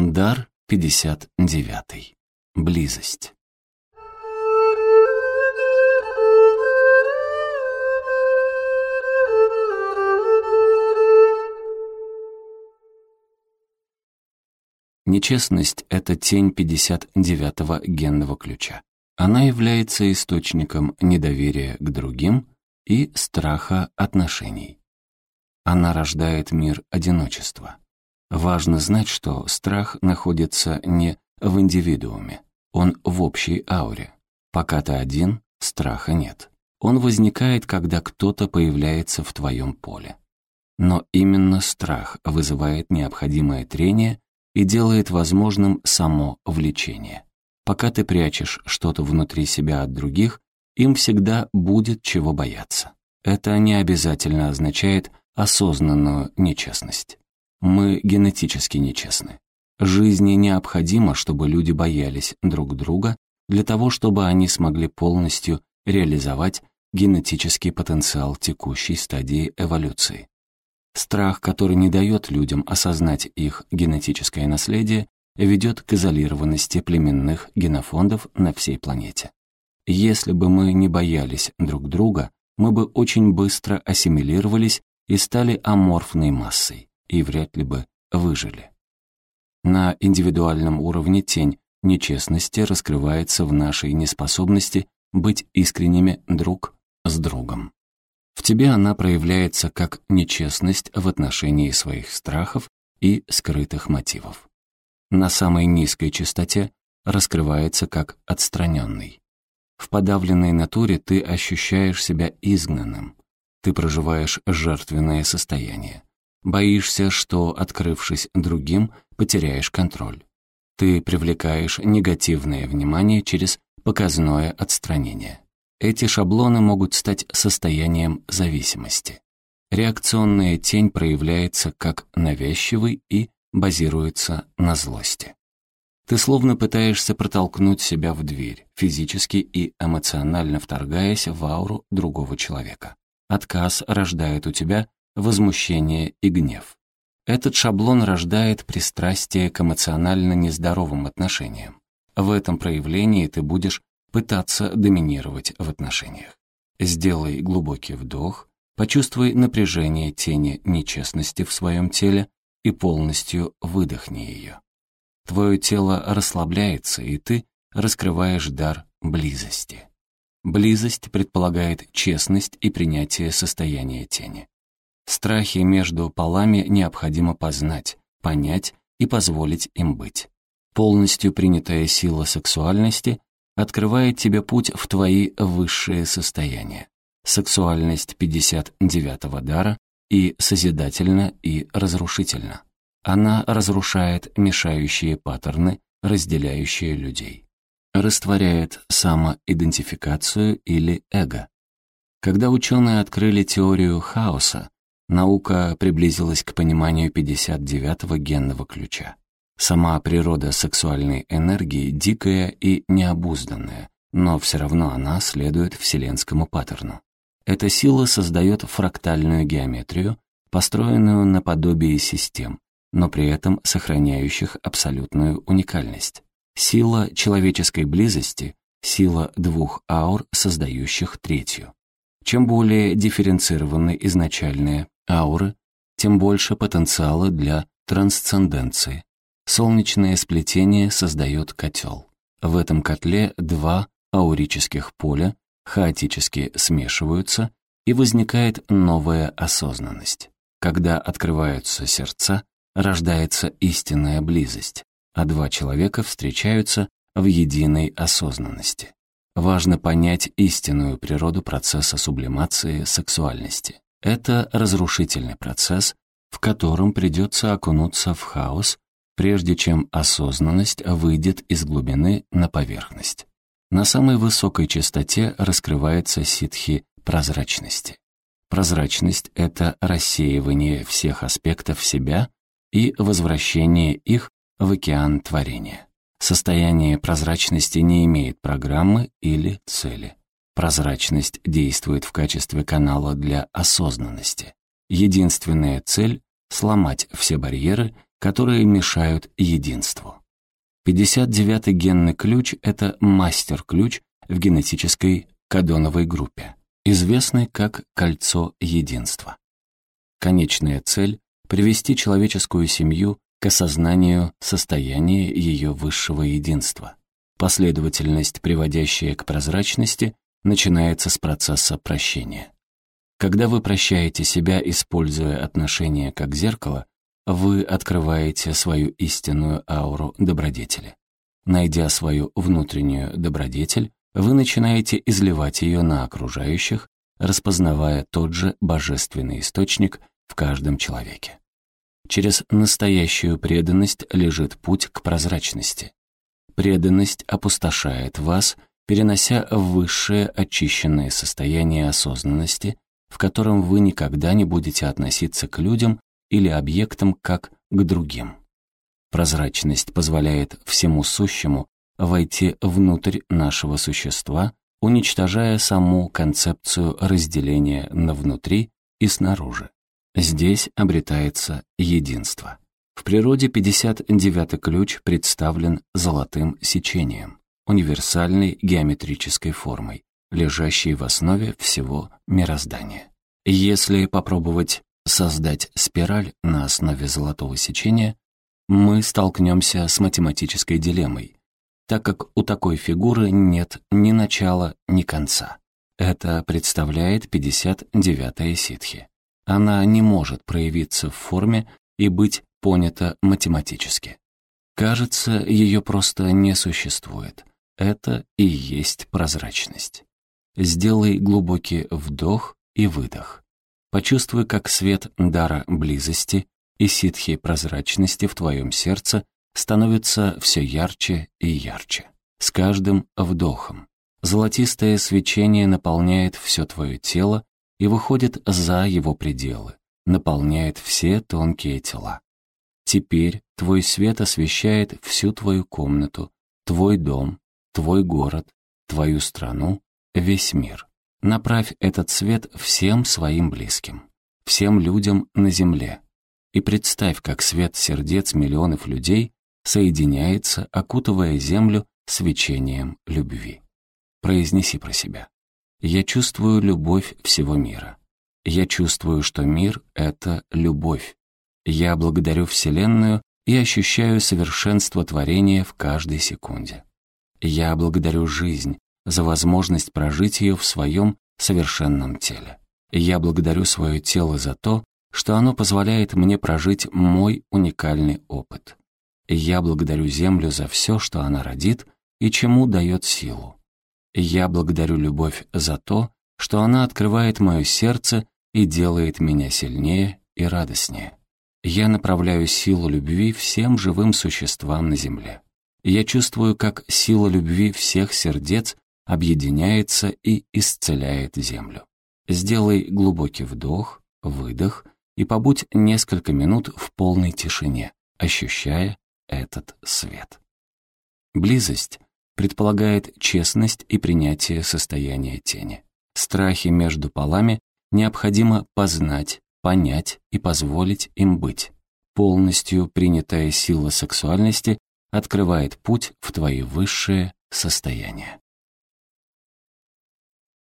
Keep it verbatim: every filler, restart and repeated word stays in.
Дар пятьдесят девятый. Близость. Нечестность — это тень пятьдесят девятого генного ключа. Она является источником недоверия к другим и страха отношений. Она рождает мир одиночества. Важно знать, что страх находится не в индивидууме, он в общей ауре. Пока ты один, страха нет. Он возникает, когда кто-то появляется в твоем поле. Но именно страх вызывает необходимое трение и делает возможным само влечение. Пока ты прячешь что-то внутри себя от других, им всегда будет чего бояться. Это не обязательно означает осознанную нечестность. Мы генетически нечестны. Жизни необходимо, чтобы люди боялись друг друга для того, чтобы они смогли полностью реализовать генетический потенциал текущей стадии эволюции. Страх, который не дает людям осознать их генетическое наследие, ведет к изолированности племенных генофондов на всей планете. Если бы мы не боялись друг друга, мы бы очень быстро ассимилировались и стали аморфной массой, и вряд ли бы выжили. На индивидуальном уровне тень нечестности раскрывается в нашей неспособности быть искренними друг с другом. В тебе она проявляется как нечестность в отношении своих страхов и скрытых мотивов. На самой низкой частоте раскрывается как отстраненный. В подавленной натуре ты ощущаешь себя изгнанным. Ты проживаешь жертвенное состояние. Боишься, что, открывшись другим, потеряешь контроль. Ты привлекаешь негативное внимание через показное отстранение. Эти шаблоны могут стать состоянием зависимости. Реакционная тень проявляется как навязчивый и базируется на злости. Ты словно пытаешься протолкнуть себя в дверь, физически и эмоционально вторгаясь в ауру другого человека. Отказ рождает у тебя возмущение и гнев. Этот шаблон рождает пристрастие к эмоционально нездоровым отношениям. В этом проявлении ты будешь пытаться доминировать в отношениях. Сделай глубокий вдох, почувствуй напряжение тени нечестности в своем теле и полностью выдохни ее. Твое тело расслабляется, и ты раскрываешь дар близости. Близость предполагает честность и принятие состояния тени. Страхи между полами необходимо познать, понять и позволить им быть. Полностью принятая сила сексуальности открывает тебе путь в твои высшие состояния. Сексуальность пятьдесят девятого дара и созидательна, и разрушительна. Она разрушает мешающие паттерны, разделяющие людей. Растворяет самоидентификацию или эго. Когда ученые открыли теорию хаоса, наука приблизилась к пониманию пятьдесят девятого генного ключа. Сама природа сексуальной энергии дикая и необузданная, но все равно она следует вселенскому паттерну. Эта сила создает фрактальную геометрию, построенную наподобие систем, но при этом сохраняющих абсолютную уникальность. Сила человеческой близости — сила двух аур, создающих третью. Чем более дифференцированы изначальные ауры, тем больше потенциала для трансценденции. Солнечное сплетение создает котел. В этом котле два аурических поля хаотически смешиваются, и возникает новая осознанность. Когда открываются сердца, рождается истинная близость, а два человека встречаются в единой осознанности. Важно понять истинную природу процесса сублимации сексуальности. Это разрушительный процесс, в котором придется окунуться в хаос, прежде чем осознанность выйдет из глубины на поверхность. На самой высокой частоте раскрывается ситхи прозрачности. Прозрачность — это рассеивание всех аспектов себя и возвращение их в океан творения. Состояние прозрачности не имеет программы или цели. Прозрачность действует в качестве канала для осознанности. Единственная цель — сломать все барьеры, которые мешают единству. пятьдесят девятый генный ключ — это мастер-ключ в генетической кодоновой группе, известный как кольцо единства. Конечная цель — привести человеческую семью к осознанию состояния ее высшего единства. Последовательность, приводящая к прозрачности, начинается с процесса прощения. Когда вы прощаете себя, используя отношения как зеркало, вы открываете свою истинную ауру добродетели. Найдя свою внутреннюю добродетель, вы начинаете изливать ее на окружающих, распознавая тот же божественный источник в каждом человеке. Через настоящую преданность лежит путь к прозрачности. Преданность опустошает вас, перенося в высшее очищенное состояние осознанности, в котором вы никогда не будете относиться к людям или объектам как к другим. Прозрачность позволяет всему сущему войти внутрь нашего существа, уничтожая саму концепцию разделения на внутри и снаружи. Здесь обретается единство. В природе пятьдесят девятый ключ представлен золотым сечением, универсальной геометрической формой, лежащей в основе всего мироздания. Если попробовать создать спираль на основе золотого сечения, мы столкнемся с математической дилеммой, так как у такой фигуры нет ни начала, ни конца. Это представляет пятьдесят девятая ситхи. Она не может проявиться в форме и быть понята математически. Кажется, ее просто не существует. Это и есть прозрачность. Сделай глубокий вдох и выдох. Почувствуй, как свет дара близости и ситхи прозрачности в твоем сердце становится все ярче и ярче. С каждым вдохом золотистое свечение наполняет все твое тело и выходит за его пределы, наполняет все тонкие тела. Теперь твой свет освещает всю твою комнату, твой дом, твой город, твою страну, весь мир. Направь этот свет всем своим близким, всем людям на земле. И представь, как свет сердец миллионов людей соединяется, окутывая землю свечением любви. Произнеси про себя. Я чувствую любовь всего мира. Я чувствую, что мир — это любовь. Я благодарю Вселенную и ощущаю совершенство творения в каждой секунде. Я благодарю жизнь за возможность прожить ее в своем совершенном теле. Я благодарю свое тело за то, что оно позволяет мне прожить мой уникальный опыт. Я благодарю Землю за все, что она родит и чему дает силу. Я благодарю любовь за то, что она открывает мое сердце и делает меня сильнее и радостнее. Я направляю силу любви всем живым существам на Земле. Я чувствую, как сила любви всех сердец объединяется и исцеляет Землю. Сделай глубокий вдох, выдох и побудь несколько минут в полной тишине, ощущая этот свет. Близость предполагает честность и принятие состояния тени. Страхи между полами необходимо познать, понять и позволить им быть. Полностью принятая сила сексуальности открывает путь в твои высшие состояния.